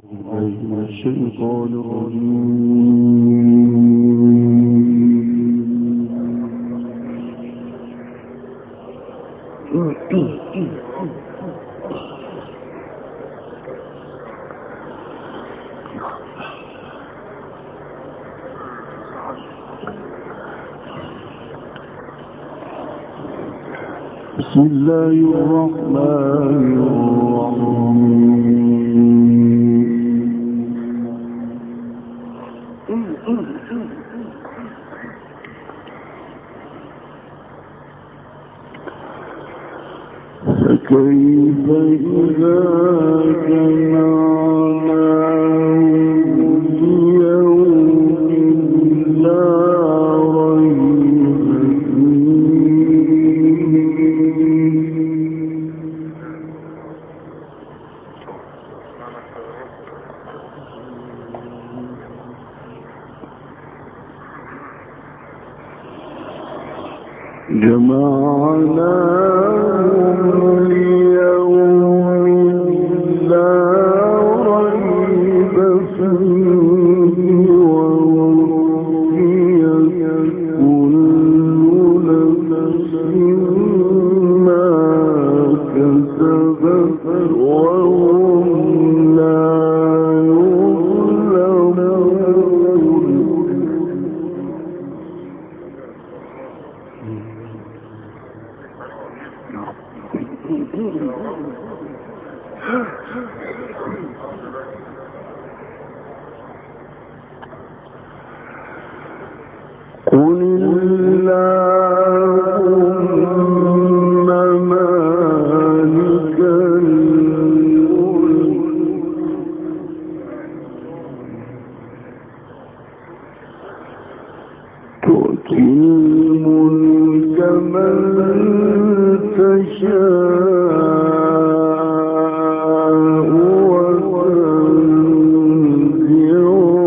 الشيطان الرجيم. بسم الله الرحمن الرحيم. فكيف إذا جمعناهم ليوم لا ريب فيه جمعناهم ليوم لا ريب فيه ووفيت كل نفس ما كسبت وهم لا يظلمون. قل اللهم مالك الملك تؤتي الملك من تشاء وتنزع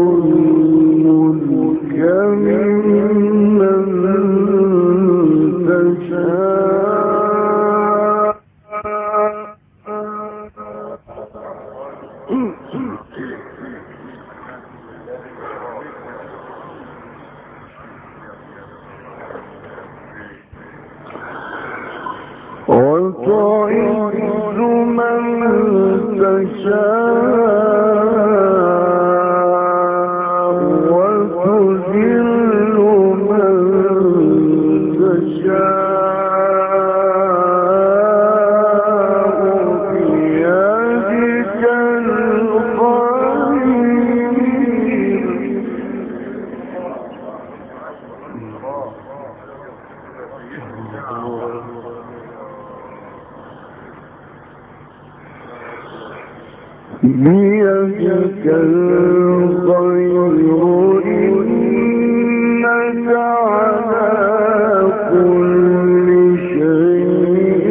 الملك ممن تشاء وتعز من تشاء وتذل من تشاء بيدك الخير بيدك الخير إنك على كل شيء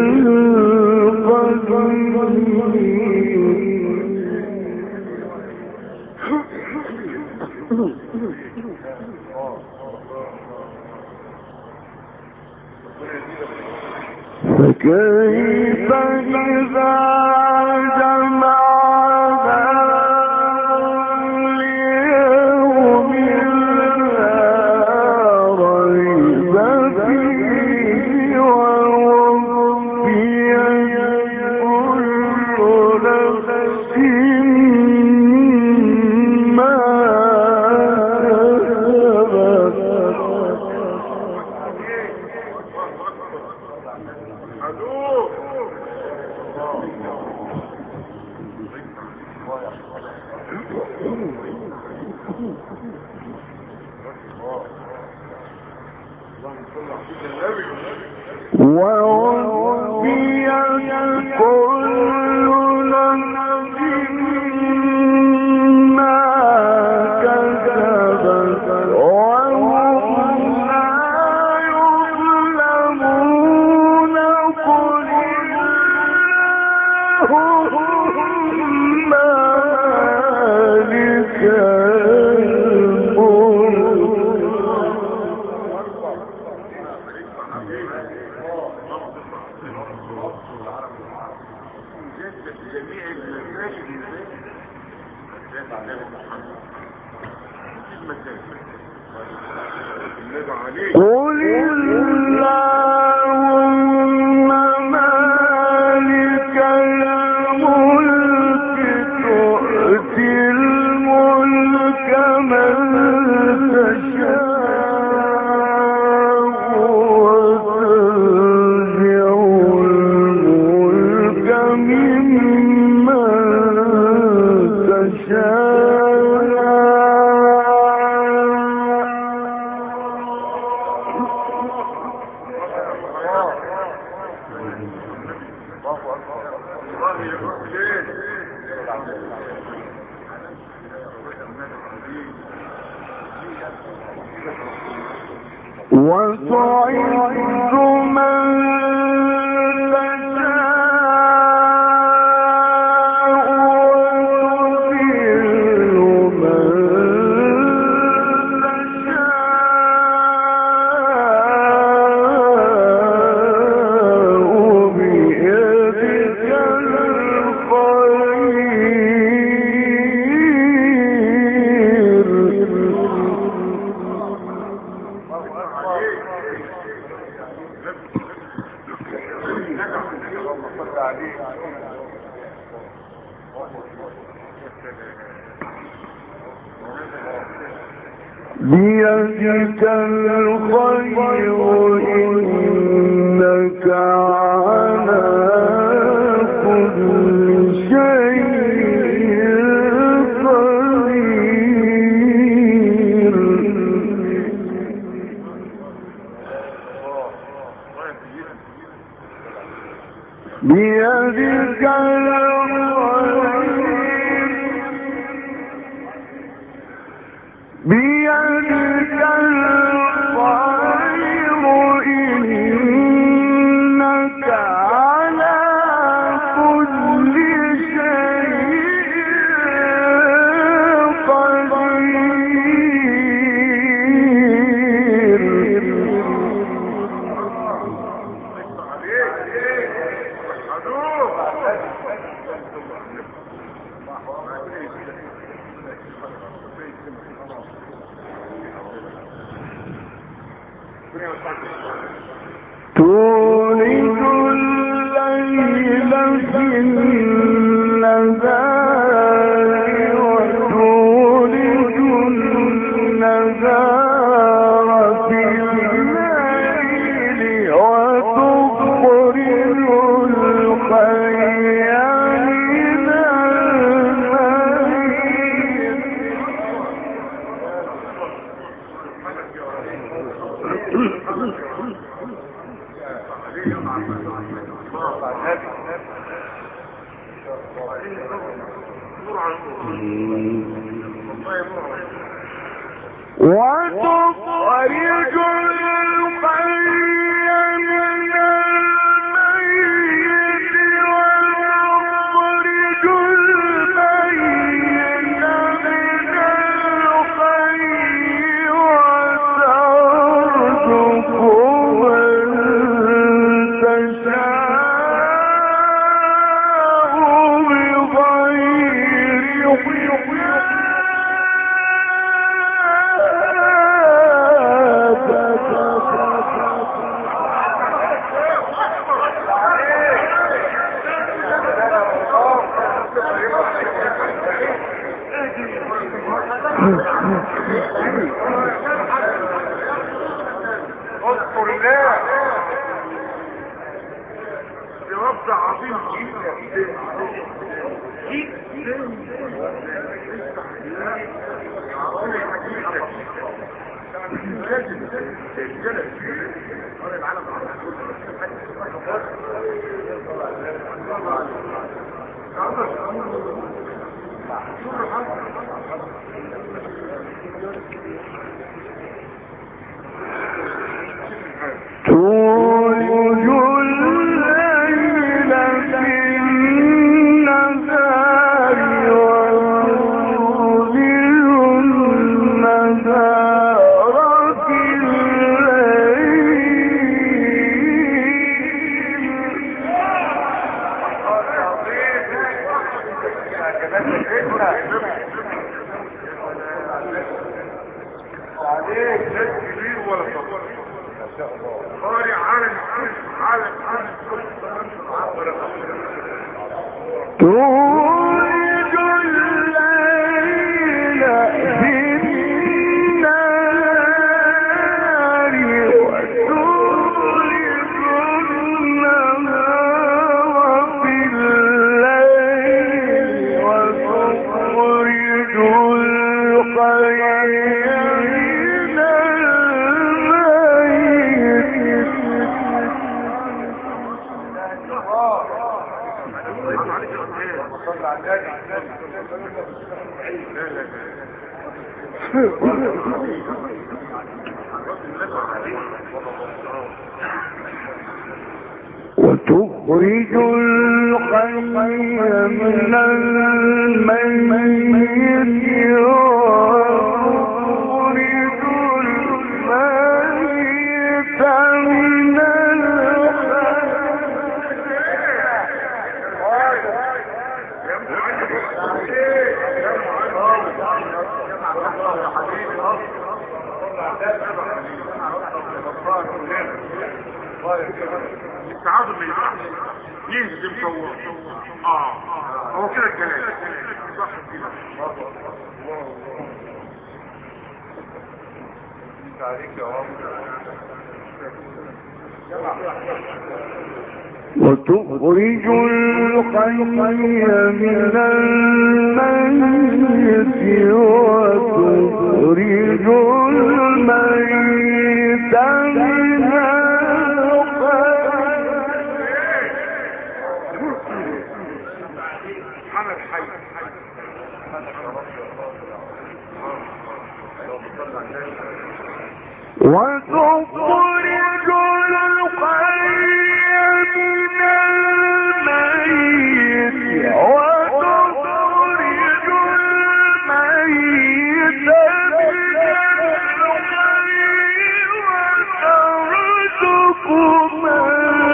قدير. فكيف إذا ووفيت كل نفس ما كسبت وهم لا يظلمون. قل اللهم مالك قل اللهم مالك الملك تؤتي الملك من تشاء وتنزع الملك ممن وتعز من تشاء وتذل من تشاء بيدك بيدك الخير إنك على كل شيء قدير بيدك بيدك الخير إنك على كل شيء قدير تولد الليل في النهار وتولد النهار في الليل وتخرج الحي من وتخرج الحي من الميت وتخرج الميت من الحي وترزق من تشاء بغير اذكر الله برب عظيم تولج الليل في النهار وتولج النهار في الليل قارئ عالم الكل عالم الكل تولج الليل في النهار وتولج النهار في الليل وتخرج الحي من وتخرج الحي من الميت وتخرج الميت من التعادل ما ينفعش يهزم صور هو كده الكلام صح كده عليك يا رب وتخرج الحي من الميت وتخرج الميت من حمد حي وتخرج الحي من الميت وتخرج الميت من الحي وترزق من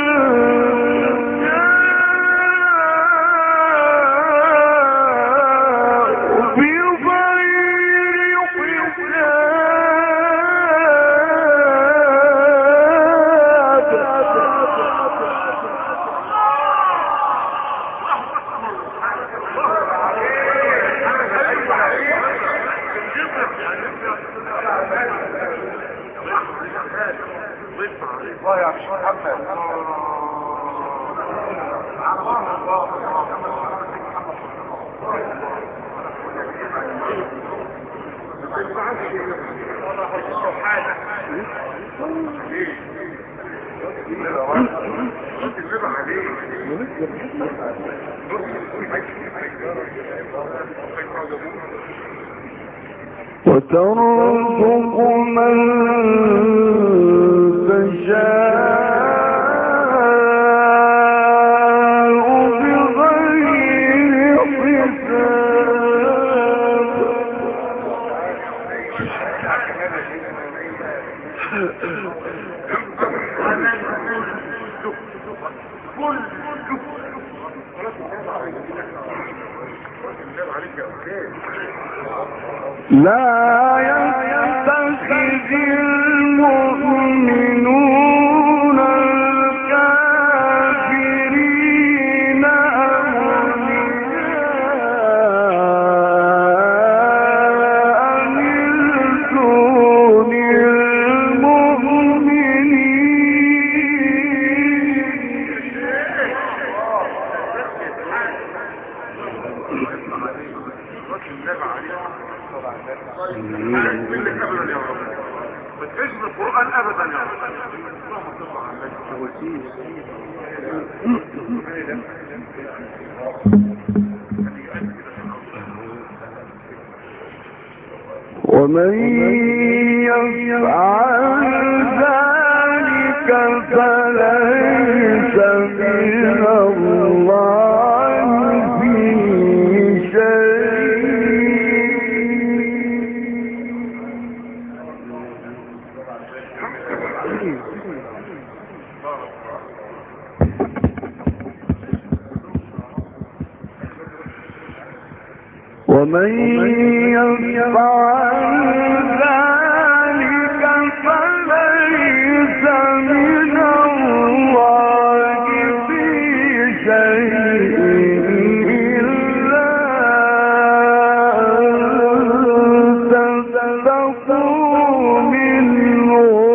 الله يا شيخ محمد وترزق من تشاء بغير لا يتخذ المؤمنون الكافرين أولياء من دون منك ابدا يا رب ما تحسب القران ابدا يا رب اللهم صل على النبي ومن يفعل ذلك فليس من الله في شيء ومن يفعل ذلك فليس شيء إلا أن تتقوا منه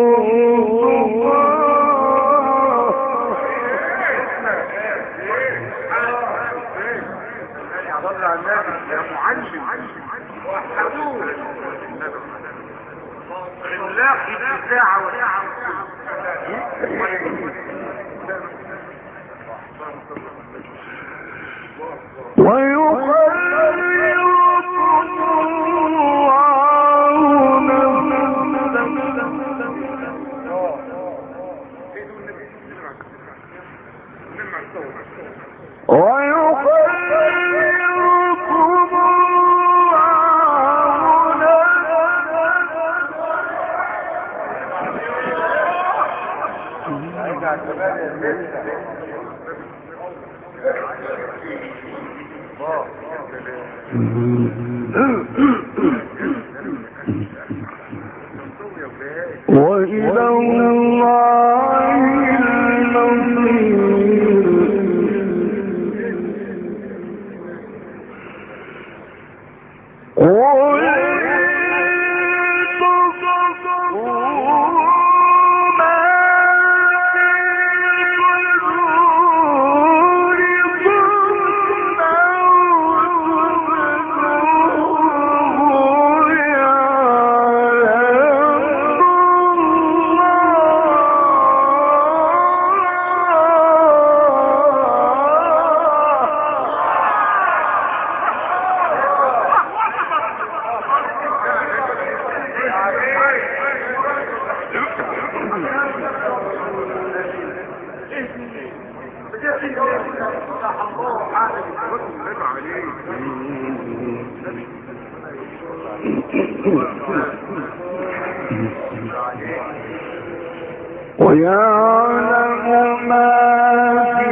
يا معلم وحدوه اللاقي بساعة وساعة وإلى الله المصير ويعلم ما في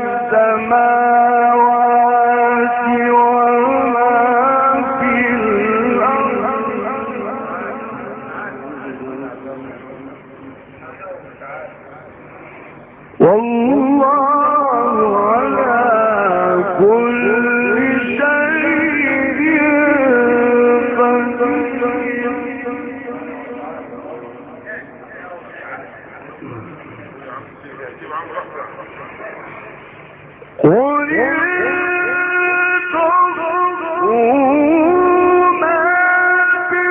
السماوات وما في الأرض والله على كل شيء قدير. قل تخفوا ما في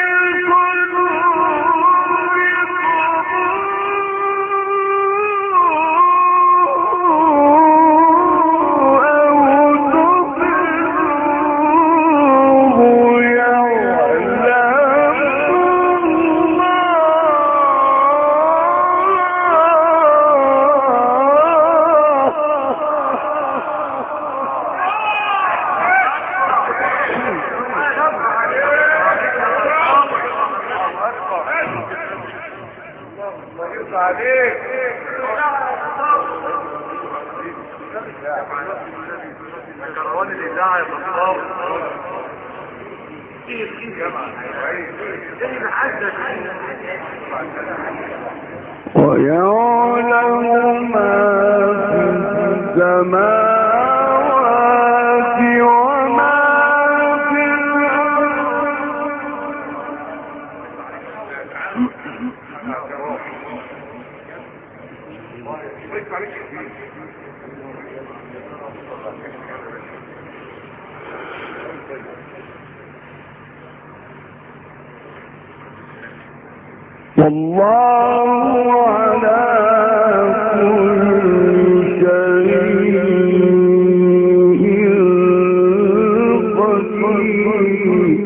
قلوبكم أو تخفوه كروان الإذاعة يا بطار ويعلم ما في السماوات وما في والله على كل شيء قدير.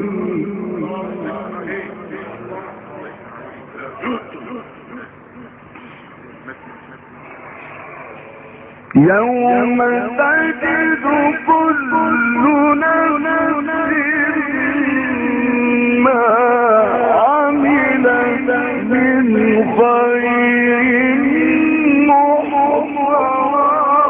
يوم تجد كل نفس ما عملت من خير محضرا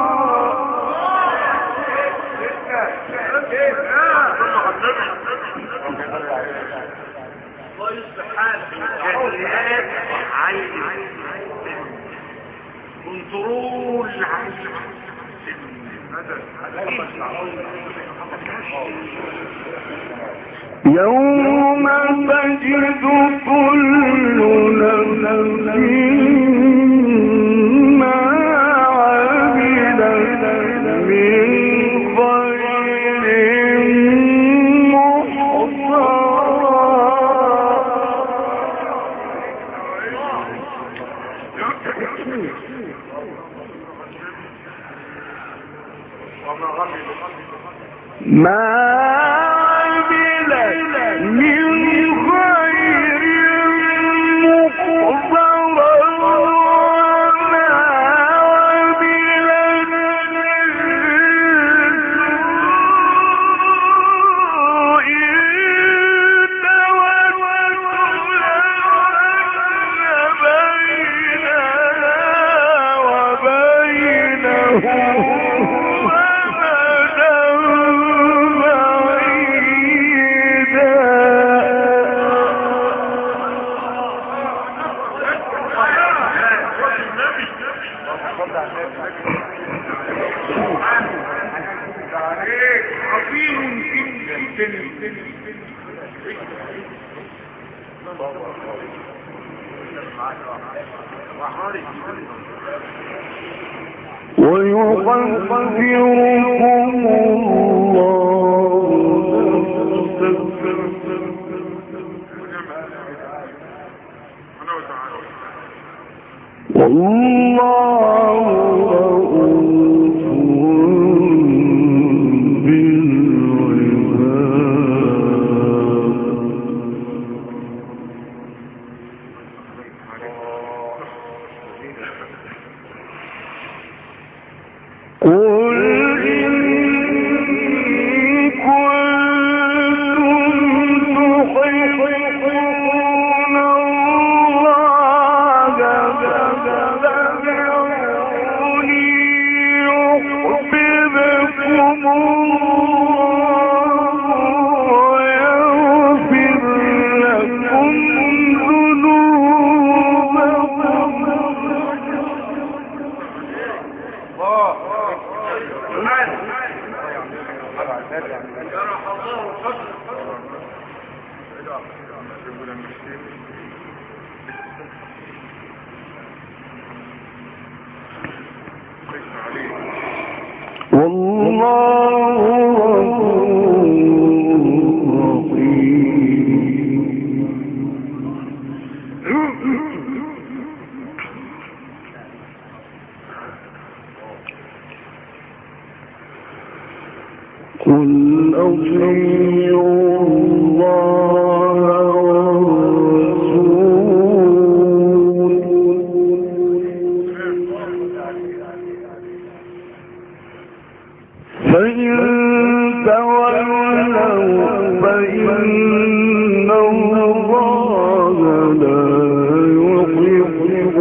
الله يصلح حالك كلمات عين كنترول عين يوم تجد كل نفس ما عملت من خير ما عملت من خير محضرا وما عملت من سوء ويخفركم الله رؤوف قل أطيعوا الله والرسول فإن تولوا فإن الله لا يحب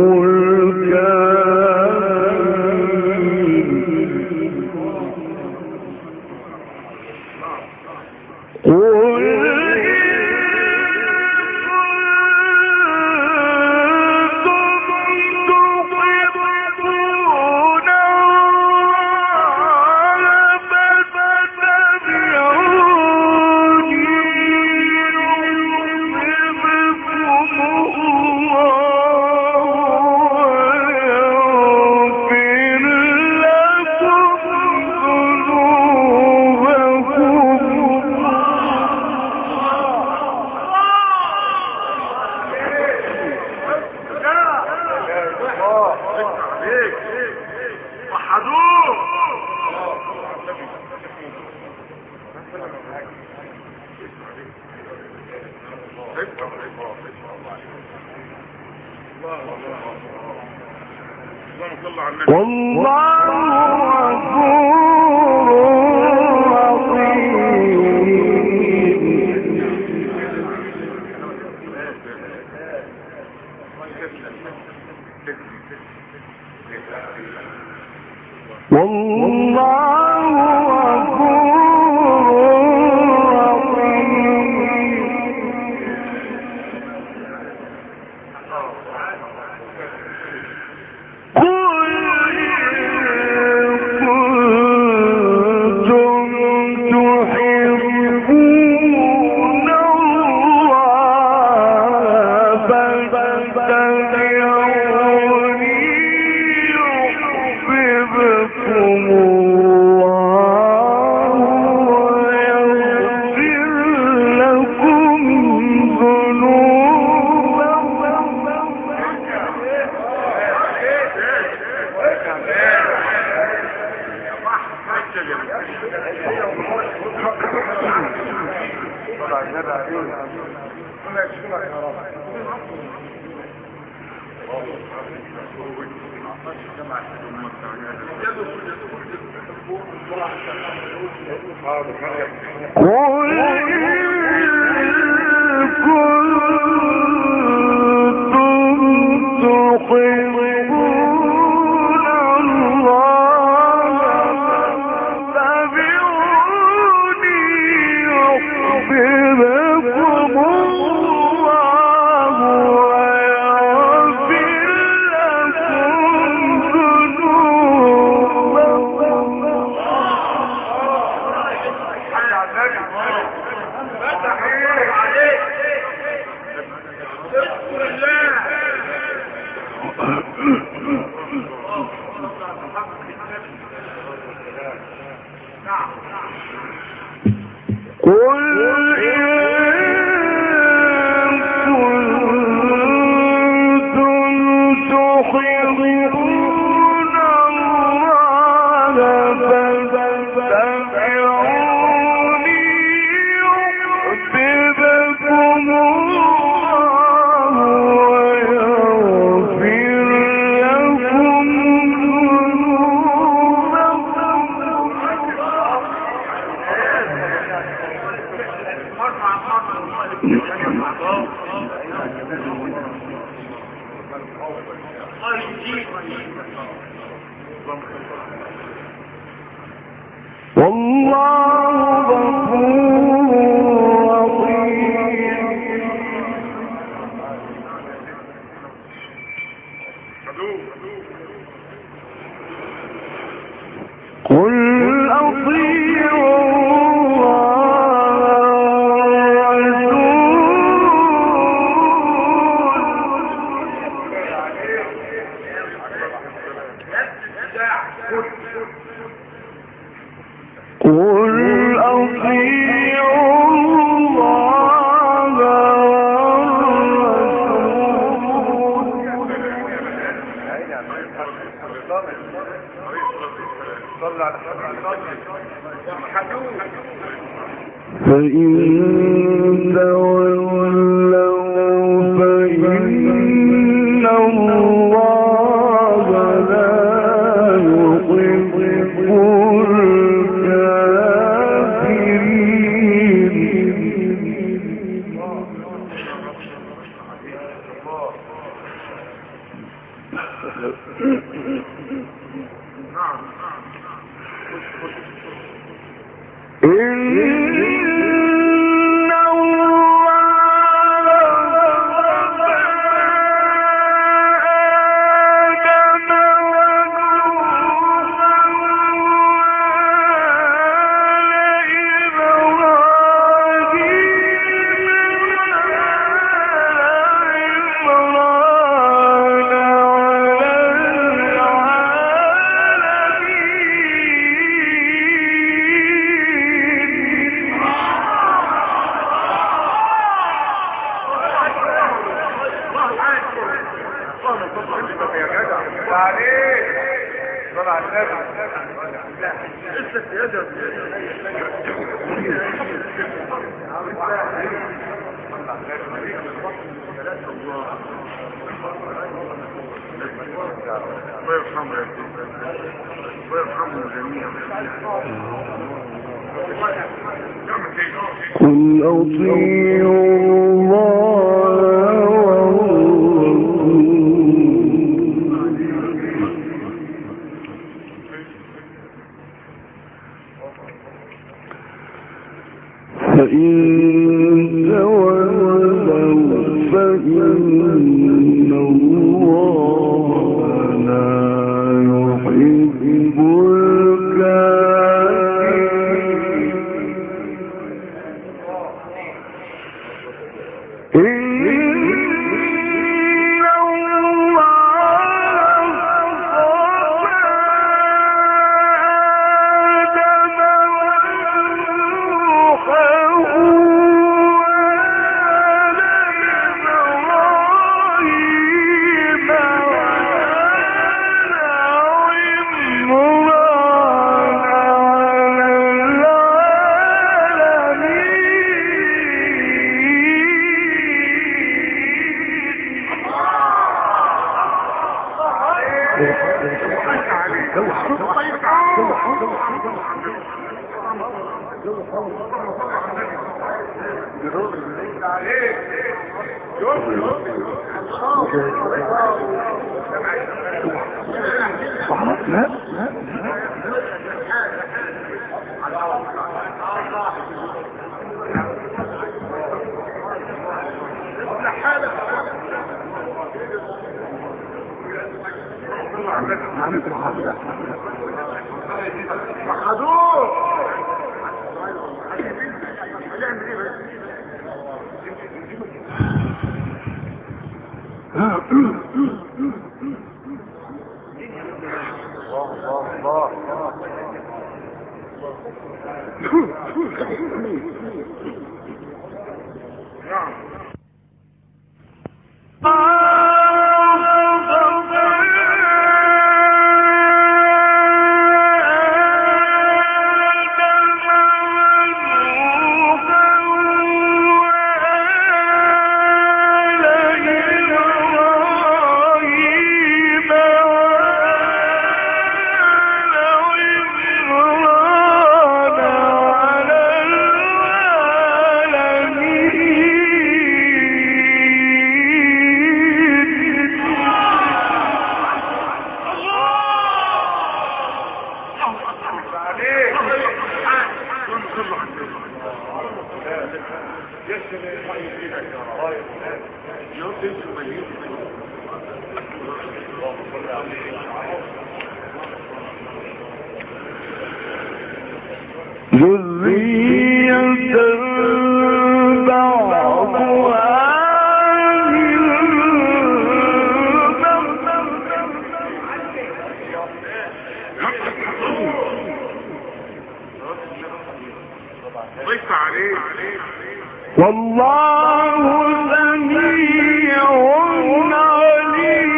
قل أطيعوا فإن تولوا فإن الله لا يحب لا ذرية بعضها والله سميع عليم.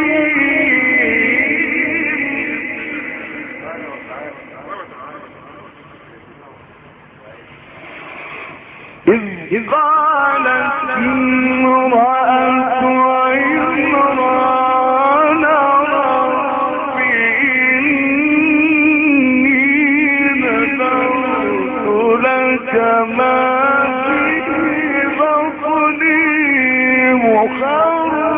إذ قالت امرأة عمران رب إني نذرت لك ما في بطني محررا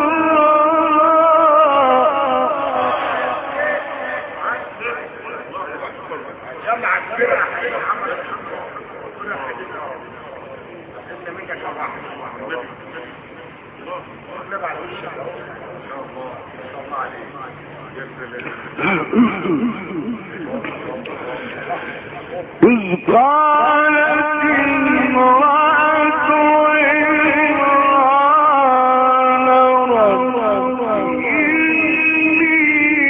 إذ قالت امرأة عمران رب إني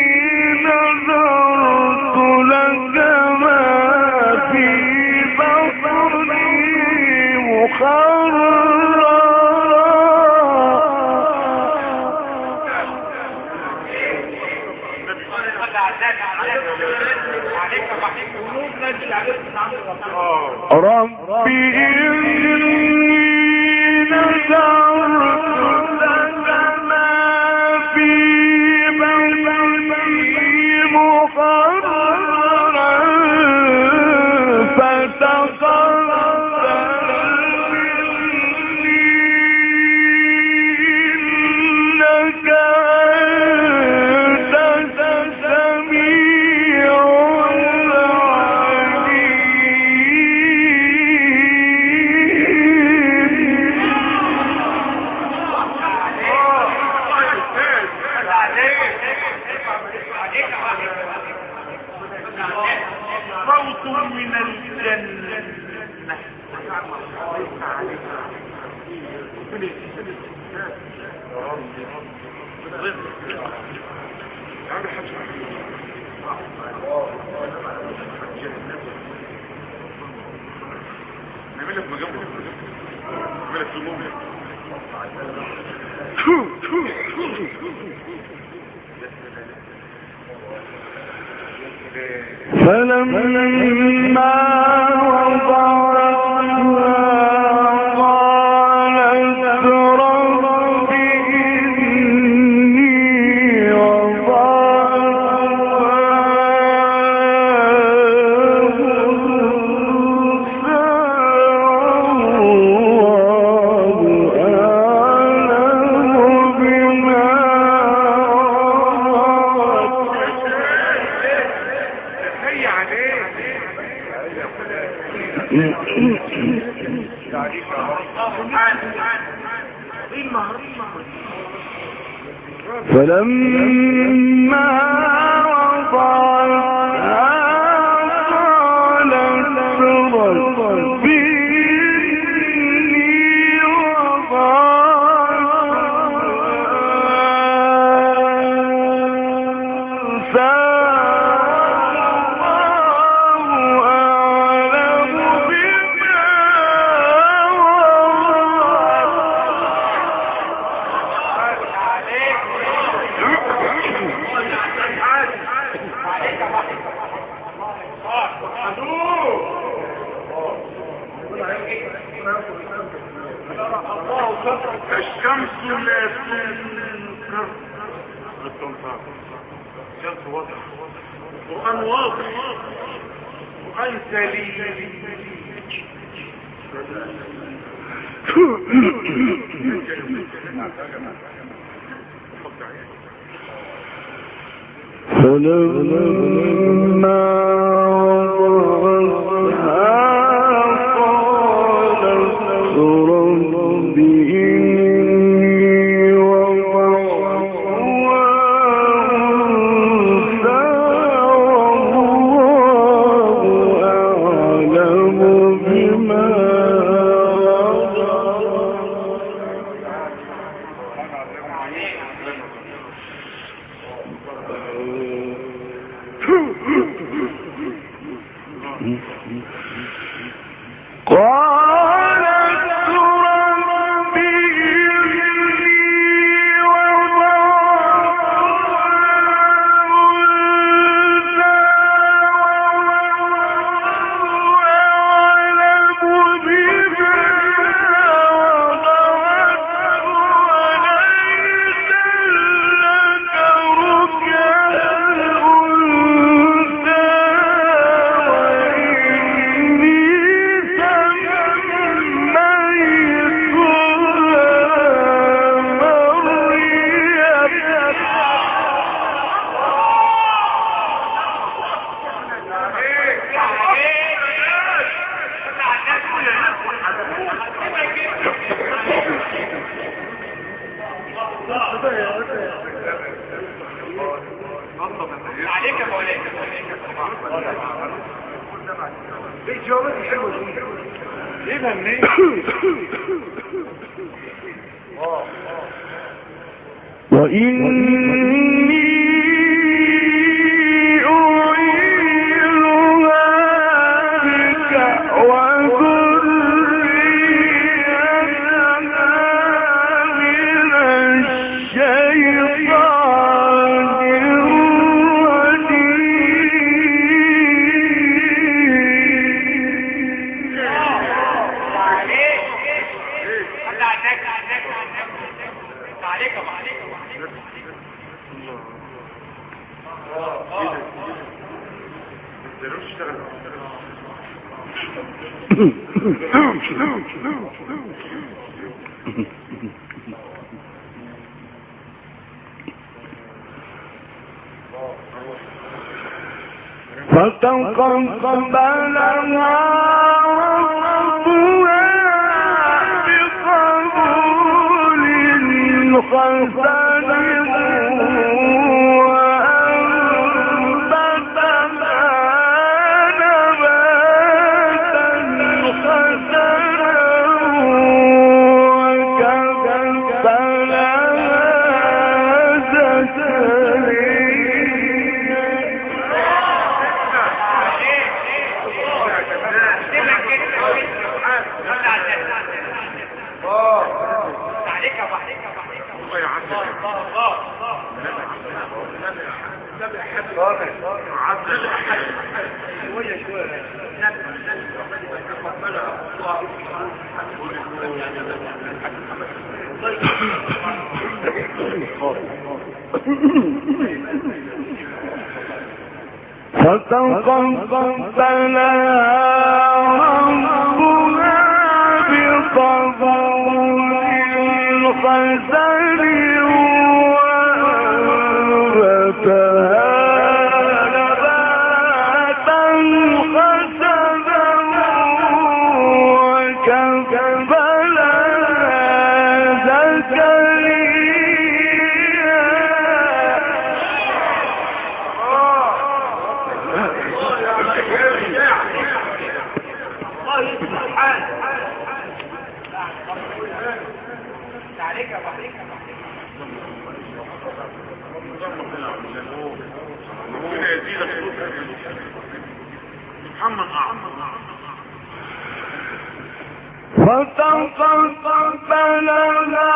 نذرت لك ما في بطني محررا رب إني نذرت لك ما في بطني محررا فتقبل مني إنك أنت السميع صوت من الجنة. فلما وضعتها قالت رب إني وضعتها فلما وضعها قالت رب إني وضعتها الشمس لا تنكر الشمس واضح القرآن واضح القرآن سليم فلما وضعها قالت رب إني وضعتها أنثى والله أعلم بما قالت رب إني عليك يا مولانا ايه جوابات الحلوه دي جيبها منين وإني أعيذها بك وذريتها من الشيطان فتقبلها ربها بقبول حسن وأنبتنا نباتا حسنا وكفت لها زكريا فتقبلها ربها بقبول حسن وأنبتها نباتا حسنا فتقبلها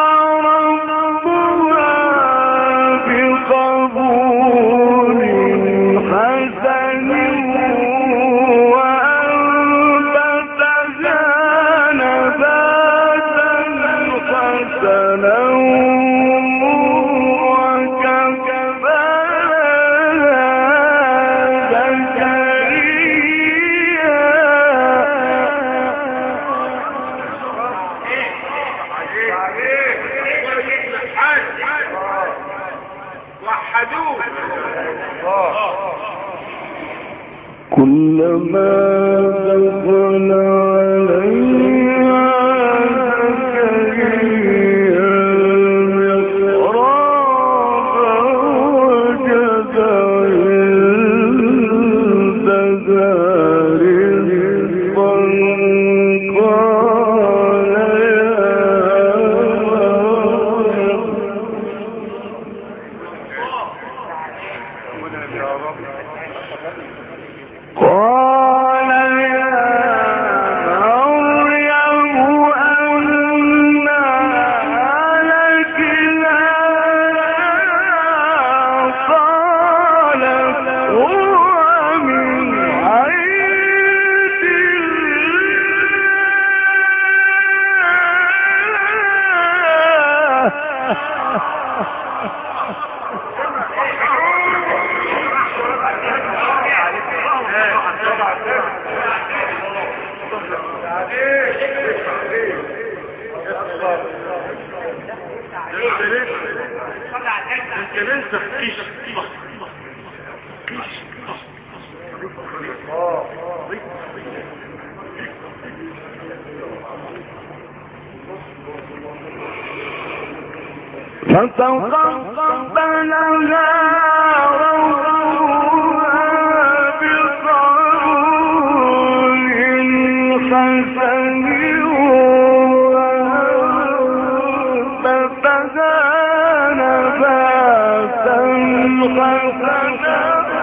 ربها بقبول حسن وأنبتها نباتا حسنا كلما دخل عليها زكريا المحراب وجد عندها رزقا قال يا مريم أنى لك هذا قالت هو من عند فتقبلها ربها بقبول حسن وأنبتها نباتا حسنا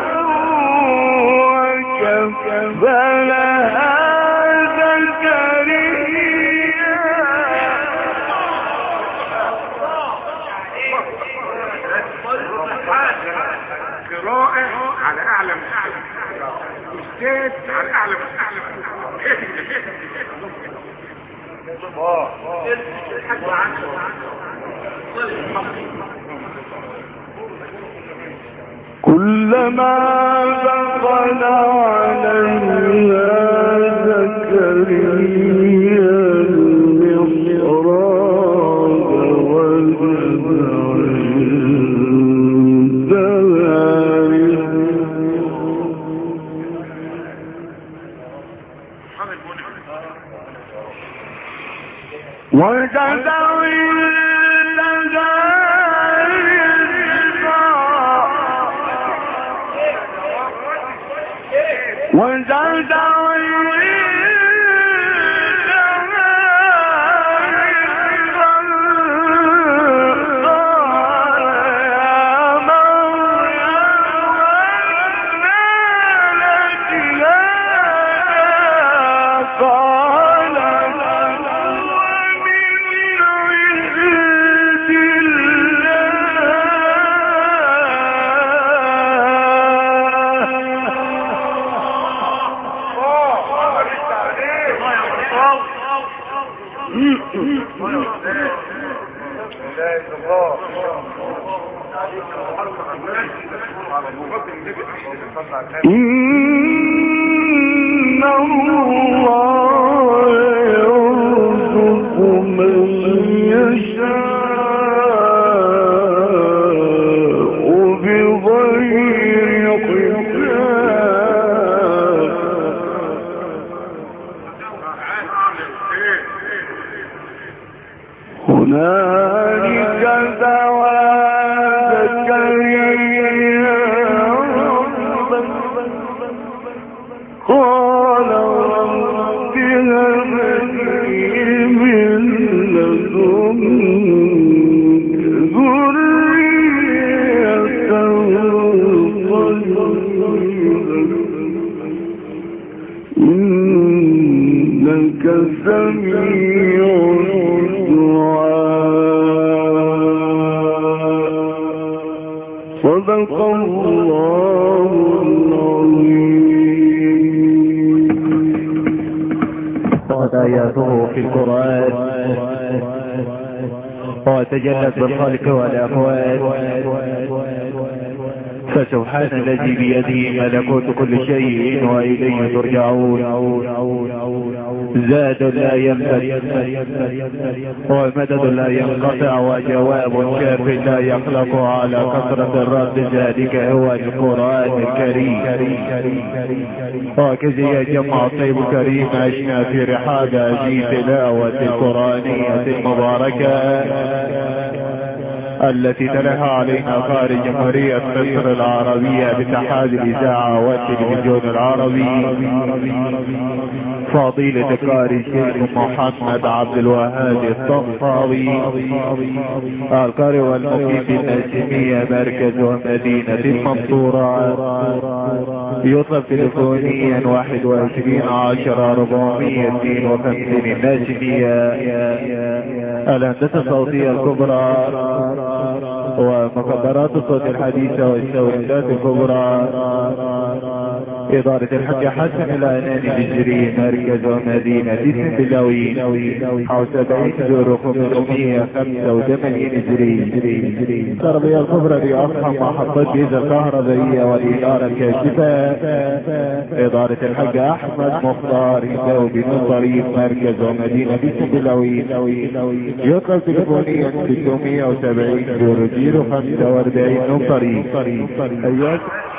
وكفلها قراءة على أعلى مستوى، أستاذ على أعلى مستوى. كلما دخل عليها زكريا المحراب وجد إن الله يرزق من يشاء بغير حساب. هنالك دعا زكريا ربه قال رب هب لي من لدنك ذرية طيبة إنك إنك سميع الدعاء صدق الله العظيم. آياته في القرآن وتجلت بالخالق والأكوان، فسبحان الذي بيده ملكوت كل شيء وإليه ترجعون. زاد لا ينفد ومدد لا ينقطع وجواب كاف لا يخلق على كثرة الرد، ذلك هو القرآن الكريم. وكذا يجمع الطيب الكريم عشنا في رحاب هذه تلاوة القرآنية المباركة التي تلها علينا خارج جمهورية مصر العربية باتحاد الإذاعة والتلفزيون العربي فضيلة القارئ الشيخ محمد عبد الوهاب الطنطاوي القارئ والمقيم بالناسمية مركز ومدينة المنصورة. يطلب تلفونيا 2110-452 الناسمية. الهندسة الصوتية الكبرى ومقدرات الصوت الحديثة والسويدات الكبرى إدارة الحاج حسن العناني بجري مركز ومدينة السنبلاوي حوسبين 0585 جري. التربية الكبرى لأفخم محطة جيزة الكهربائية والإدارة الكاشفة إدارة الحاج أحمد مختار الجوبي من طريق مركز ومدينة السنبلاوي. يطلب تلفونيا 670 045 من طريق